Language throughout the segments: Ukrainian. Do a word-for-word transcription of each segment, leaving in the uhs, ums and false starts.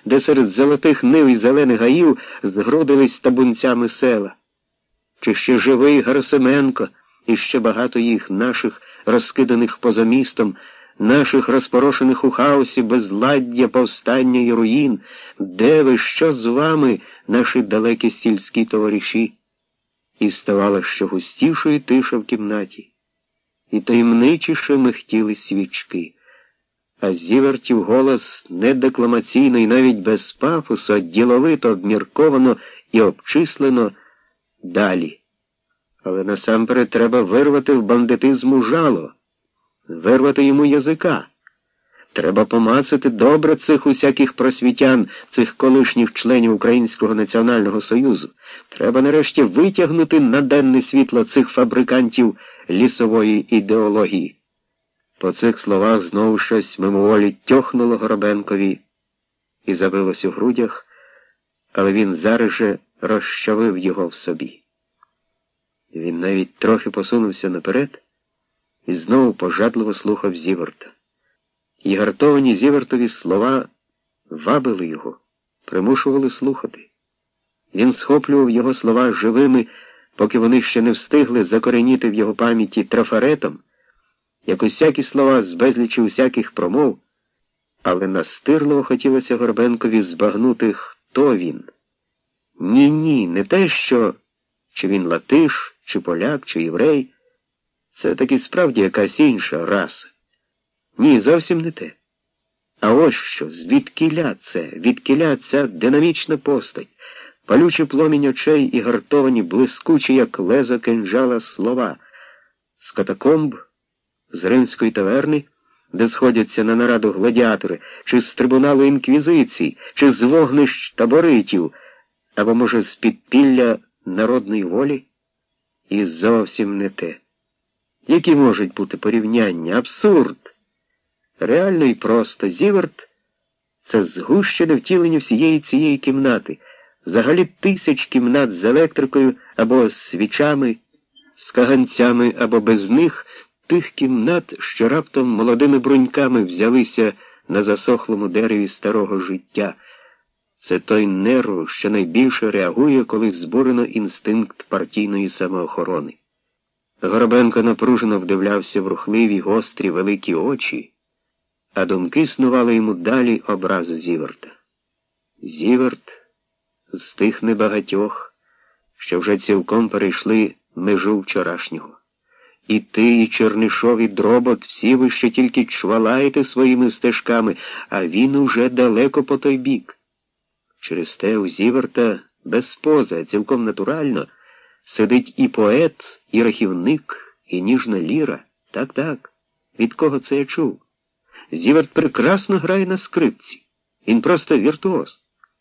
де серед золотих нив і зелених гаїв згрудились табунцями села. Чи ще живий Герасименко, і ще багато їх, наших, розкиданих поза містом, наших розпорошених у хаосі безладдя, повстання і руїн? Де ви, що з вами, наші далекі сільські товариші? І ставала ще густішою тиша в кімнаті, і таємничіше михтіли свічки. А Зівертів голос не декламаційно і навіть без пафосу, а діловито, обмірковано і обчислено далі. Але насамперед треба вирвати в бандитизму жало, вирвати йому язика. Треба помацати добре цих усяких просвітян, цих колишніх членів Українського національного союзу. Треба нарешті витягнути на денне світло цих фабрикантів лісової ідеології. По цих словах знову щось мимоволі тьохнуло Горобенкові і забилось у грудях, але він зараз же розчавив його в собі. Він навіть трохи посунувся наперед і знову пожадливо слухав Зіверта. І гартовані Зівертові слова вабили його, примушували слухати. Він схоплював його слова живими, поки вони ще не встигли закореніти в його пам'яті трафаретом, як усякі слова з безлічі усяких промов, але настирливо хотілося Горбенкові збагнути, хто він. Ні-ні, не те, що чи він латиш, чи поляк, чи єврей. Це таки справді якась інша раса. Ні, зовсім не те. А ось що, звідкіля це, відкіля ця динамічна постать, палючий пломінь очей і гартовані, блискучі, як лезо кинджала, слова. З катакомб, з римської таверни, де сходяться на нараду гладіатори, чи з трибуналу інквізиції, чи з вогнищ таборитів, або, може, з підпілля народної волі? І зовсім не те. Які можуть бути порівняння? Абсурд! Реально і просто. Зіверт — це згущене втілення всієї цієї кімнати, взагалі тисяч кімнат з електрикою або з свічами, з каганцями або без них, тих кімнат, що раптом молодими бруньками взялися на засохлому дереві старого життя. Це той нерв, що найбільше реагує, коли збурено інстинкт партійної самоохорони. Горобенко напружено вдивлявся в рухливі, гострі, великі очі, а думки снували йому далі образ Зіверта. Зіверт з тих небагатьох, що вже цілком перейшли межу вчорашнього. І ти, і Чернишов, і Дробот, всі ви ще тільки чвалаєте своїми стежками, а він уже далеко по той бік. Через те у Зіверта без поза, цілком натурально, сидить і поет, і рахівник, і ніжна ліра. Так-так. Від кого це я чув? Зіверт прекрасно грає на скрипці. Він просто віртуоз.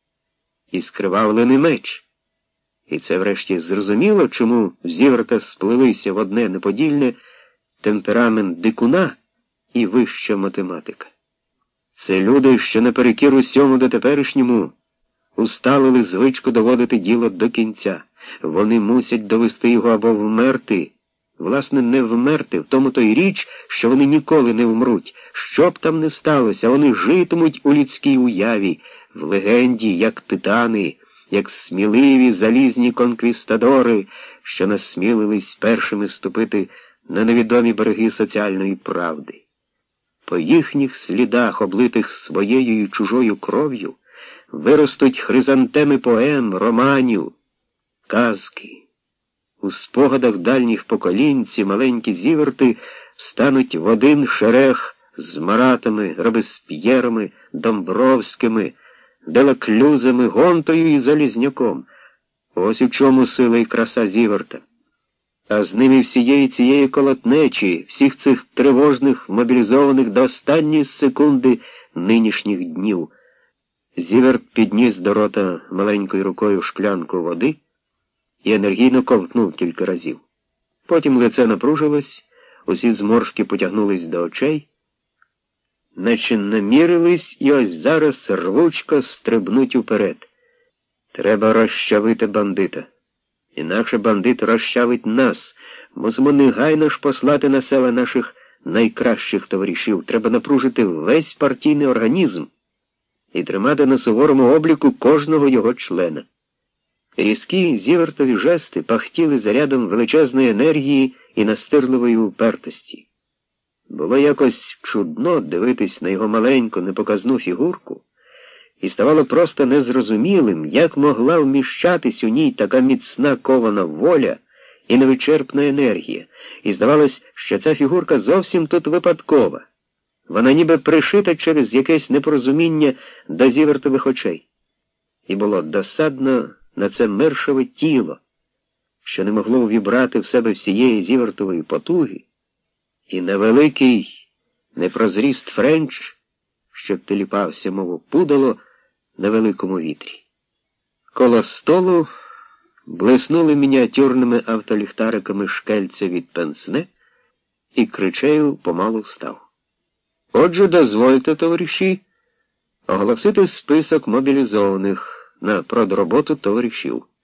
І скривавлений меч. І це врешті зрозуміло, чому в Зіверта сплелися в одне неподільне темперамент дикуна і вища математика. Це люди, що наперекір усьому дотеперішньому усталили звичку доводити діло до кінця. Вони мусять довести його або вмерти. Власне, не вмерти, в тому то й річ, що вони ніколи не вмруть. Що б там не сталося, вони житимуть у людській уяві, в легенді, як титани, як сміливі залізні конквістадори, що насмілились першими ступити на невідомі береги соціальної правди. По їхніх слідах, облитих своєю і чужою кров'ю, виростуть хризантеми поем, романів, казки. У спогадах дальніх поколінь ці маленькі Зіверти встануть в один шерег з Маратами, Робесп'єрами, Домбровськими, Делаклюзами, Гонтою і Залізняком. Ось у чому сила і краса Зіверта. А з ними всієї цієї колотнечі, всіх цих тривожних, мобілізованих до останньої секунди нинішніх днів. Зіверт підніс до рота маленькою рукою шклянку води і енергійно ковтнув кілька разів. Потім лице напружилось, усі зморшки потягнулись до очей, наче намірились і ось зараз рвучко стрибнуть уперед. Треба розчавити бандита. Інакше бандит розчавить нас. Мусимо негайно ж послати на села наших найкращих товаришів. Треба напружити весь партійний організм. і тримати на суворому обліку кожного його члена. Різкі зівертові жести пахтіли зарядом величезної енергії і настирливої упертості. Було якось чудно дивитись на його маленьку, непоказну фігурку, і ставало просто незрозумілим, як могла вміщатись у ній така міцна кована воля і невичерпна енергія, і здавалось, що ця фігурка зовсім тут випадкова. Вона ніби пришита через якесь непорозуміння до зівертових очей. І було досадно на це мершове тіло, що не могло увібрати в себе всієї зівертової потуги, і невеликий непрозріст френч, що теліпався, мов пудало, на великому вітрі. Коло столу блиснули мініатюрними автоліхтариками шкельця від пенсне, і Кричеїв помалу встав. Отже, дозвольте, товариші, оголосити список мобілізованих на продроботу товаришів.